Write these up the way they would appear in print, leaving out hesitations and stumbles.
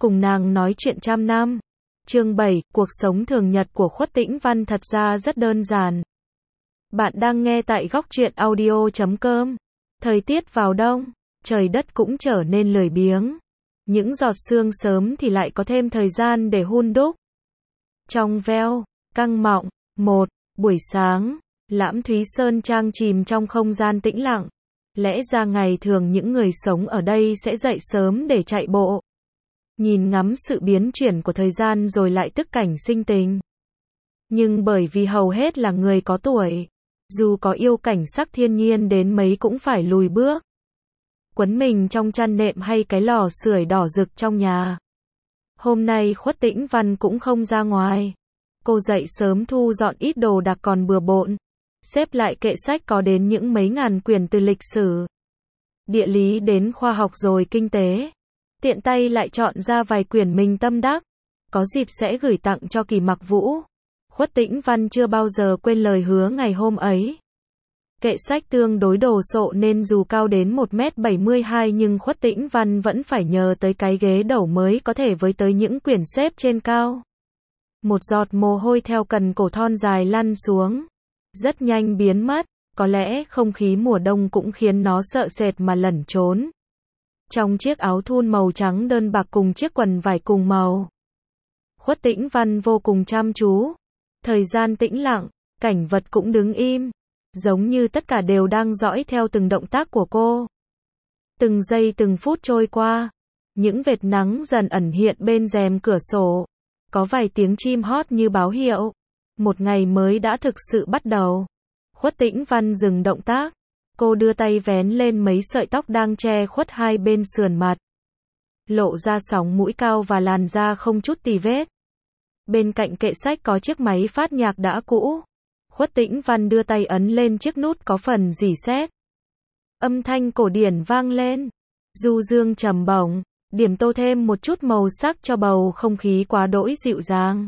cùng nàng nói chuyện trăm năm. Chương 7, cuộc sống thường nhật của Khuất Tĩnh Văn thật ra rất đơn giản. Bạn đang nghe tại góc truyện audio.com. Thời tiết vào đông, trời đất cũng trở nên lười biếng. Những giọt sương sớm thì lại có thêm thời gian để hun đúc. Trong veo, căng mọng, buổi sáng, Lãm Thúy Sơn trang chìm trong không gian tĩnh lặng. Lẽ ra ngày thường những người sống ở đây sẽ dậy sớm để chạy bộ. Nhìn ngắm sự biến chuyển của thời gian rồi lại tức cảnh sinh tình. Nhưng bởi vì hầu hết là người có tuổi, dù có yêu cảnh sắc thiên nhiên đến mấy cũng phải lùi bước. Quấn mình trong chăn nệm hay cái lò sưởi đỏ rực trong nhà. Hôm nay Khuất Tĩnh Văn cũng không ra ngoài. Cô dậy sớm thu dọn ít đồ đạc còn bừa bộn. Xếp lại kệ sách có đến những mấy ngàn quyển từ lịch sử, địa lý đến khoa học rồi kinh tế. Tiện tay lại chọn ra vài quyển mình tâm đắc, có dịp sẽ gửi tặng cho Kỳ Mặc Vũ. Khuất Tĩnh Văn chưa bao giờ quên lời hứa ngày hôm ấy. Kệ sách tương đối đồ sộ nên dù cao đến 1m72 nhưng Khuất Tĩnh Văn vẫn phải nhờ tới cái ghế đầu mới có thể với tới những quyển xếp trên cao. Một giọt mồ hôi theo cần cổ thon dài lăn xuống, rất nhanh biến mất. Có lẽ không khí mùa đông cũng khiến nó sợ sệt mà lẩn trốn. Trong chiếc áo thun màu trắng đơn bạc cùng chiếc quần vải cùng màu, Khuất Tĩnh Văn vô cùng chăm chú. Thời gian tĩnh lặng, cảnh vật cũng đứng im, giống như tất cả đều đang dõi theo từng động tác của cô. Từng giây từng phút trôi qua, những vệt nắng dần ẩn hiện bên rèm cửa sổ. Có vài tiếng chim hót như báo hiệu một ngày mới đã thực sự bắt đầu. Khuất Tĩnh Văn dừng động tác. Cô đưa tay vén lên mấy sợi tóc đang che khuất hai bên sườn mặt. Lộ ra sóng mũi cao và làn da không chút tì vết. Bên cạnh kệ sách có chiếc máy phát nhạc đã cũ. Khuất Tĩnh Văn đưa tay ấn lên chiếc nút có phần rỉ sét. Âm thanh cổ điển vang lên. Du dương trầm bổng, điểm tô thêm một chút màu sắc cho bầu không khí quá đỗi dịu dàng.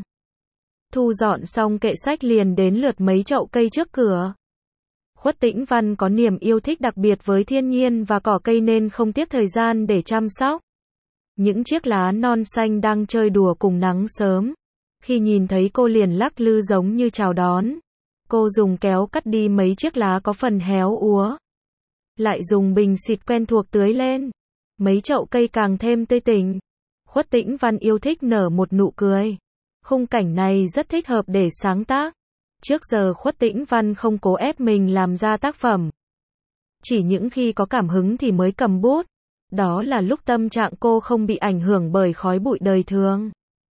Thu dọn xong kệ sách liền đến lượt mấy chậu cây trước cửa. Khuất Tĩnh Văn có niềm yêu thích đặc biệt với thiên nhiên và cỏ cây nên không tiếc thời gian để chăm sóc. Những chiếc lá non xanh đang chơi đùa cùng nắng sớm. Khi nhìn thấy cô liền lắc lư giống như chào đón. Cô dùng kéo cắt đi mấy chiếc lá có phần héo úa. Lại dùng bình xịt quen thuộc tưới lên. Mấy chậu cây càng thêm tươi tỉnh. Khuất Tĩnh Văn yêu thích nở một nụ cười. Khung cảnh này rất thích hợp để sáng tác. Trước giờ Khuất Tĩnh Văn không cố ép mình làm ra tác phẩm. Chỉ những khi có cảm hứng thì mới cầm bút. Đó là lúc tâm trạng cô không bị ảnh hưởng bởi khói bụi đời thường.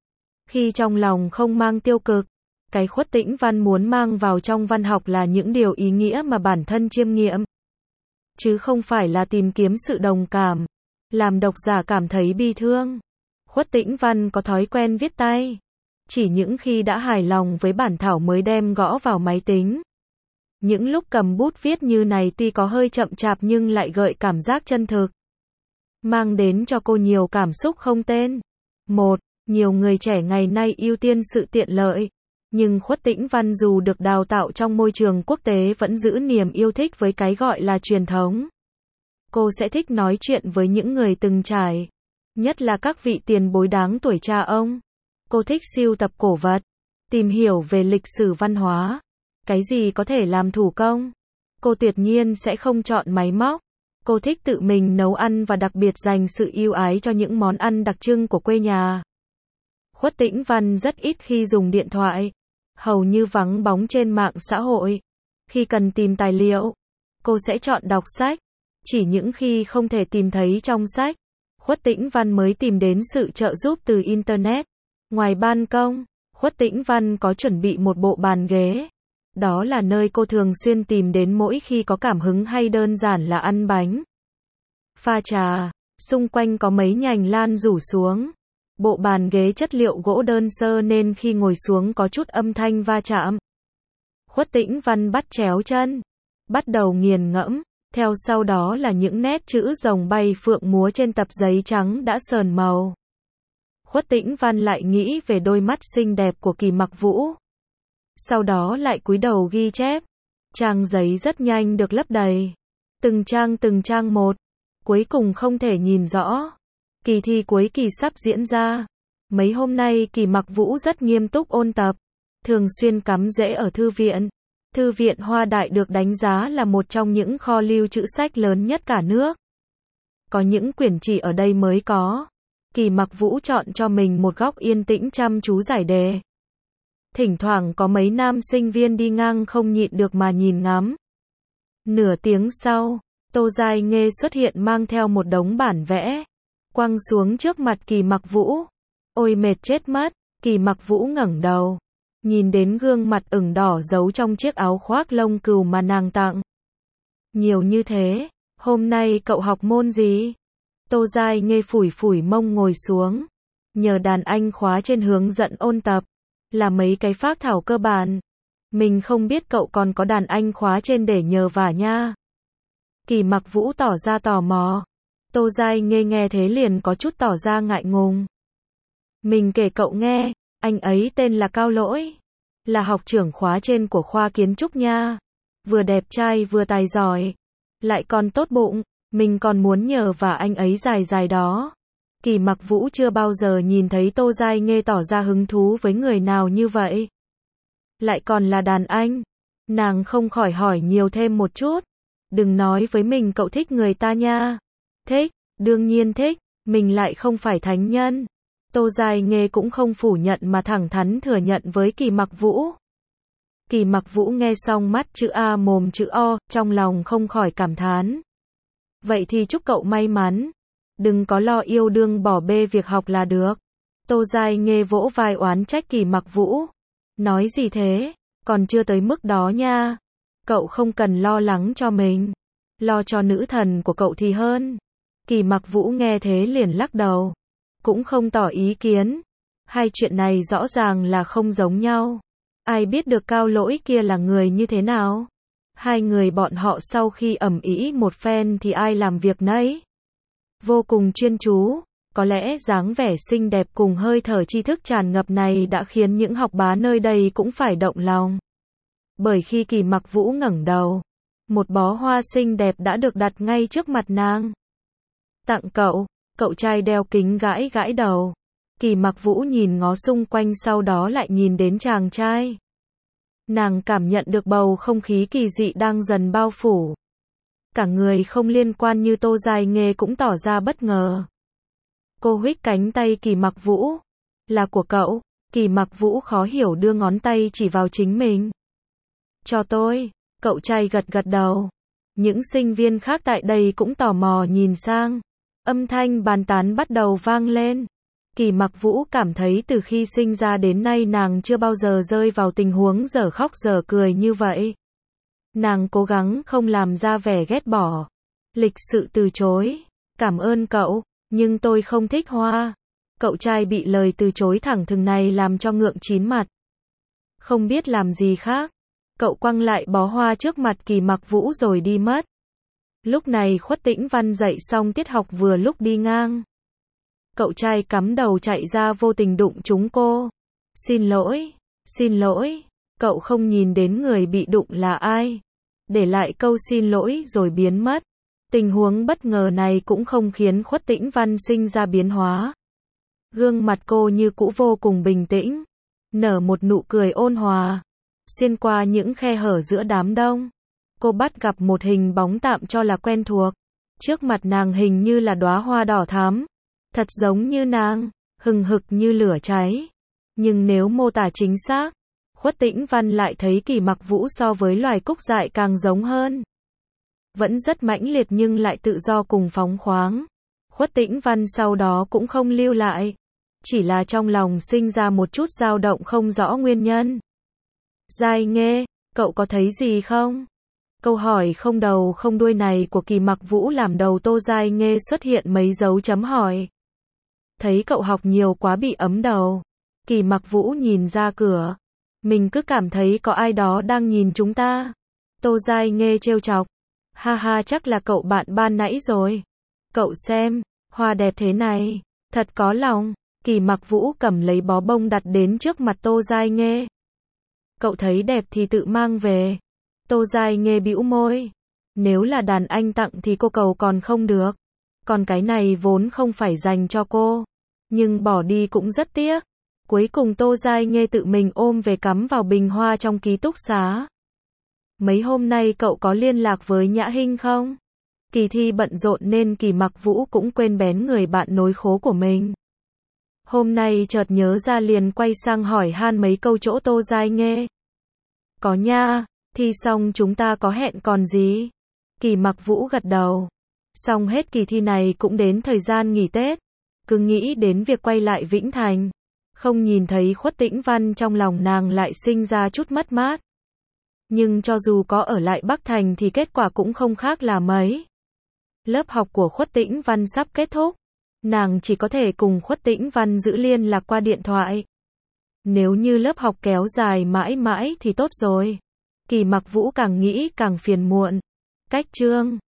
Khi trong lòng không mang tiêu cực, cái Khuất Tĩnh Văn muốn mang vào trong văn học là những điều ý nghĩa mà bản thân chiêm nghiệm. Chứ không phải là tìm kiếm sự đồng cảm, làm độc giả cảm thấy bi thương. Khuất Tĩnh Văn có thói quen viết tay. Chỉ những khi đã hài lòng với bản thảo mới đem gõ vào máy tính. Những lúc cầm bút viết như này tuy có hơi chậm chạp nhưng lại gợi cảm giác chân thực. Mang đến cho cô nhiều cảm xúc không tên. Nhiều người trẻ ngày nay ưu tiên sự tiện lợi. Nhưng Khuất Tĩnh Văn dù được đào tạo trong môi trường quốc tế vẫn giữ niềm yêu thích với cái gọi là truyền thống. Cô sẽ thích nói chuyện với những người từng trải. Nhất là các vị tiền bối đáng tuổi cha ông. Cô thích sưu tập cổ vật, tìm hiểu về lịch sử văn hóa. Cái gì có thể làm thủ công, cô tuyệt nhiên sẽ không chọn máy móc. Cô thích tự mình nấu ăn và đặc biệt dành sự yêu ái cho những món ăn đặc trưng của quê nhà. Khuất Tĩnh Văn rất ít khi dùng điện thoại, hầu như vắng bóng trên mạng xã hội. Khi cần tìm tài liệu, cô sẽ chọn đọc sách. Chỉ những khi không thể tìm thấy trong sách, Khuất Tĩnh Văn mới tìm đến sự trợ giúp từ Internet. Ngoài ban công, Khuất Tĩnh Văn có chuẩn bị một bộ bàn ghế. Đó là nơi cô thường xuyên tìm đến mỗi khi có cảm hứng hay đơn giản là ăn bánh, pha trà. Xung quanh có mấy nhành lan rủ xuống. Bộ bàn ghế chất liệu gỗ đơn sơ nên khi ngồi xuống có chút âm thanh va chạm. Khuất Tĩnh Văn bắt chéo chân, bắt đầu nghiền ngẫm. Theo sau đó là những nét chữ rồng bay phượng múa trên tập giấy trắng đã sờn màu. Khuất Tĩnh Văn lại nghĩ về đôi mắt xinh đẹp của Kỳ Mặc Vũ. Sau đó lại cúi đầu ghi chép. Trang giấy rất nhanh được lấp đầy. Từng trang một. Cuối cùng không thể nhìn rõ. Kỳ thi cuối kỳ sắp diễn ra. Mấy hôm nay Kỳ Mặc Vũ rất nghiêm túc ôn tập, thường xuyên cắm rễ ở thư viện. Thư viện Hoa Đại được đánh giá là một trong những kho lưu trữ sách lớn nhất cả nước. Có những quyển chỉ ở đây mới có. Kỳ Mặc Vũ chọn cho mình một góc yên tĩnh chăm chú giải đề. Thỉnh thoảng có mấy nam sinh viên đi ngang không nhịn được mà nhìn ngắm. Nửa tiếng sau, Tô Giai Nghê xuất hiện mang theo một đống bản vẽ, quăng xuống trước mặt Kỳ Mặc Vũ. Ôi mệt chết mất, Kỳ Mặc Vũ ngẩng đầu, nhìn đến gương mặt ửng đỏ giấu trong chiếc áo khoác lông cừu mà nàng tặng. Nhiều như thế, hôm nay cậu học môn gì? Tô Giai Nghê phủi phủi mông ngồi xuống, nhờ đàn anh khóa trên hướng dẫn ôn tập, là mấy cái phác thảo cơ bản. Mình không biết cậu còn có đàn anh khóa trên để nhờ vả nha. Kỳ Mặc Vũ tỏ ra tò mò. Tô Giai Nghê nghe thế liền có chút tỏ ra ngại ngùng. Mình kể cậu nghe, anh ấy tên là Cao Lỗi, là học trưởng khóa trên của khoa kiến trúc nha. Vừa đẹp trai vừa tài giỏi, lại còn tốt bụng, mình còn muốn nhờ vả anh ấy dài dài đó. Kỳ Mặc Vũ chưa bao giờ nhìn thấy Tô Giai Nghê tỏ ra hứng thú với người nào như vậy. Lại còn là đàn anh. Nàng không khỏi hỏi nhiều thêm một chút. Đừng nói với mình cậu thích người ta nha. Thích, đương nhiên thích, mình lại không phải thánh nhân. Tô Giai Nghê cũng không phủ nhận mà thẳng thắn thừa nhận với Kỳ Mặc Vũ. Kỳ Mặc Vũ nghe xong mắt chữ A mồm chữ O, trong lòng không khỏi cảm thán. Vậy thì chúc cậu may mắn. Đừng có lo yêu đương bỏ bê việc học là được. Tô Giai Nghê vỗ vai oán trách Kỳ Mặc Vũ. Nói gì thế, còn chưa tới mức đó nha. Cậu không cần lo lắng cho mình. Lo cho nữ thần của cậu thì hơn. Kỳ Mặc Vũ nghe thế liền lắc đầu. Cũng không tỏ ý kiến. Hai chuyện này rõ ràng là không giống nhau. Ai biết được Cao Lỗi kia là người như thế nào? Hai người bọn họ sau khi ầm ĩ một phen thì ai làm việc nấy. Vô cùng chuyên chú. Có lẽ dáng vẻ xinh đẹp cùng hơi thở tri thức tràn ngập này đã khiến những học bá nơi đây cũng phải động lòng. Bởi khi Kỳ Mặc Vũ ngẩng đầu, một bó hoa xinh đẹp đã được đặt ngay trước mặt nàng. Tặng cậu, cậu trai đeo kính gãi gãi đầu. Kỳ Mặc Vũ nhìn ngó xung quanh sau đó lại nhìn đến chàng trai. Nàng cảm nhận được bầu không khí kỳ dị đang dần bao phủ. Cả người không liên quan như Tô Giai Nghê cũng tỏ ra bất ngờ. Cô huých cánh tay Kỳ Mặc Vũ. Là của cậu. Kỳ Mặc Vũ khó hiểu đưa ngón tay chỉ vào chính mình. Cho tôi. Cậu trai gật gật đầu. Những sinh viên khác tại đây cũng tò mò nhìn sang. Âm thanh bàn tán bắt đầu vang lên. Kỳ Mặc Vũ cảm thấy từ khi sinh ra đến nay nàng chưa bao giờ rơi vào tình huống dở khóc dở cười như vậy. Nàng cố gắng không làm ra vẻ ghét bỏ. Lịch sự từ chối. Cảm ơn cậu, nhưng tôi không thích hoa. Cậu trai bị lời từ chối thẳng thừng này làm cho ngượng chín mặt. Không biết làm gì khác. Cậu quăng lại bó hoa trước mặt Kỳ Mặc Vũ rồi đi mất. Lúc này Khuất Tĩnh Văn dạy xong tiết học vừa lúc đi ngang. Cậu trai cắm đầu chạy ra vô tình đụng trúng cô. Xin lỗi, cậu không nhìn đến người bị đụng là ai. Để lại câu xin lỗi rồi biến mất. Tình huống bất ngờ này cũng không khiến Khuất Tĩnh Văn sinh ra biến hóa. Gương mặt cô như cũ vô cùng bình tĩnh, nở một nụ cười ôn hòa. Xuyên qua những khe hở giữa đám đông, cô bắt gặp một hình bóng tạm cho là quen thuộc. Trước mặt nàng hình như là đóa hoa đỏ thắm, thật giống như nàng, hừng hực như lửa cháy. Nhưng nếu mô tả chính xác, Khuất Tĩnh Văn lại thấy Kỳ Mặc Vũ so với loài cúc dại càng giống hơn. Vẫn rất mãnh liệt nhưng lại tự do cùng phóng khoáng. Khuất Tĩnh Văn sau đó cũng không lưu lại, chỉ là trong lòng sinh ra một chút dao động không rõ nguyên nhân. Giai Nghê, cậu có thấy gì không? Câu hỏi không đầu không đuôi này của Kỳ Mặc Vũ làm đầu Tô Giai Nghê xuất hiện mấy dấu chấm hỏi. Thấy cậu học nhiều quá bị ấm đầu. Kỳ Mặc Vũ nhìn ra cửa. Mình cứ cảm thấy có ai đó đang nhìn chúng ta. Tô Giai Nghê trêu chọc. Ha ha, chắc là cậu bạn ban nãy rồi. Cậu xem, hoa đẹp thế này, thật có lòng. Kỳ Mặc Vũ cầm lấy bó bông đặt đến trước mặt Tô Giai Nghê. Cậu thấy đẹp thì tự mang về. Tô Giai Nghê bĩu môi. Nếu là đàn anh tặng thì cô cầu còn không được. Còn cái này vốn không phải dành cho cô. Nhưng bỏ đi cũng rất tiếc. Cuối cùng Tô Giai Nghê tự mình ôm về cắm vào bình hoa trong ký túc xá. Mấy hôm nay cậu có liên lạc với Nhã Hinh không? Kỳ thi bận rộn nên Kỳ Mặc Vũ cũng quên bén người bạn nối khố của mình. Hôm nay chợt nhớ ra liền quay sang hỏi han mấy câu chỗ Tô Giai Nghê. Có nha, thi xong chúng ta có hẹn còn gì? Kỳ Mặc Vũ gật đầu. Xong hết kỳ thi này cũng đến thời gian nghỉ Tết. Cứ nghĩ đến việc quay lại Vĩnh Thành. Không nhìn thấy Khuất Tĩnh Văn trong lòng nàng lại sinh ra chút mất mát. Nhưng cho dù có ở lại Bắc Thành thì kết quả cũng không khác là mấy. Lớp học của Khuất Tĩnh Văn sắp kết thúc. Nàng chỉ có thể cùng Khuất Tĩnh Văn giữ liên lạc qua điện thoại. Nếu như lớp học kéo dài mãi mãi thì tốt rồi. Kỳ Mặc Vũ càng nghĩ càng phiền muộn. Cách chương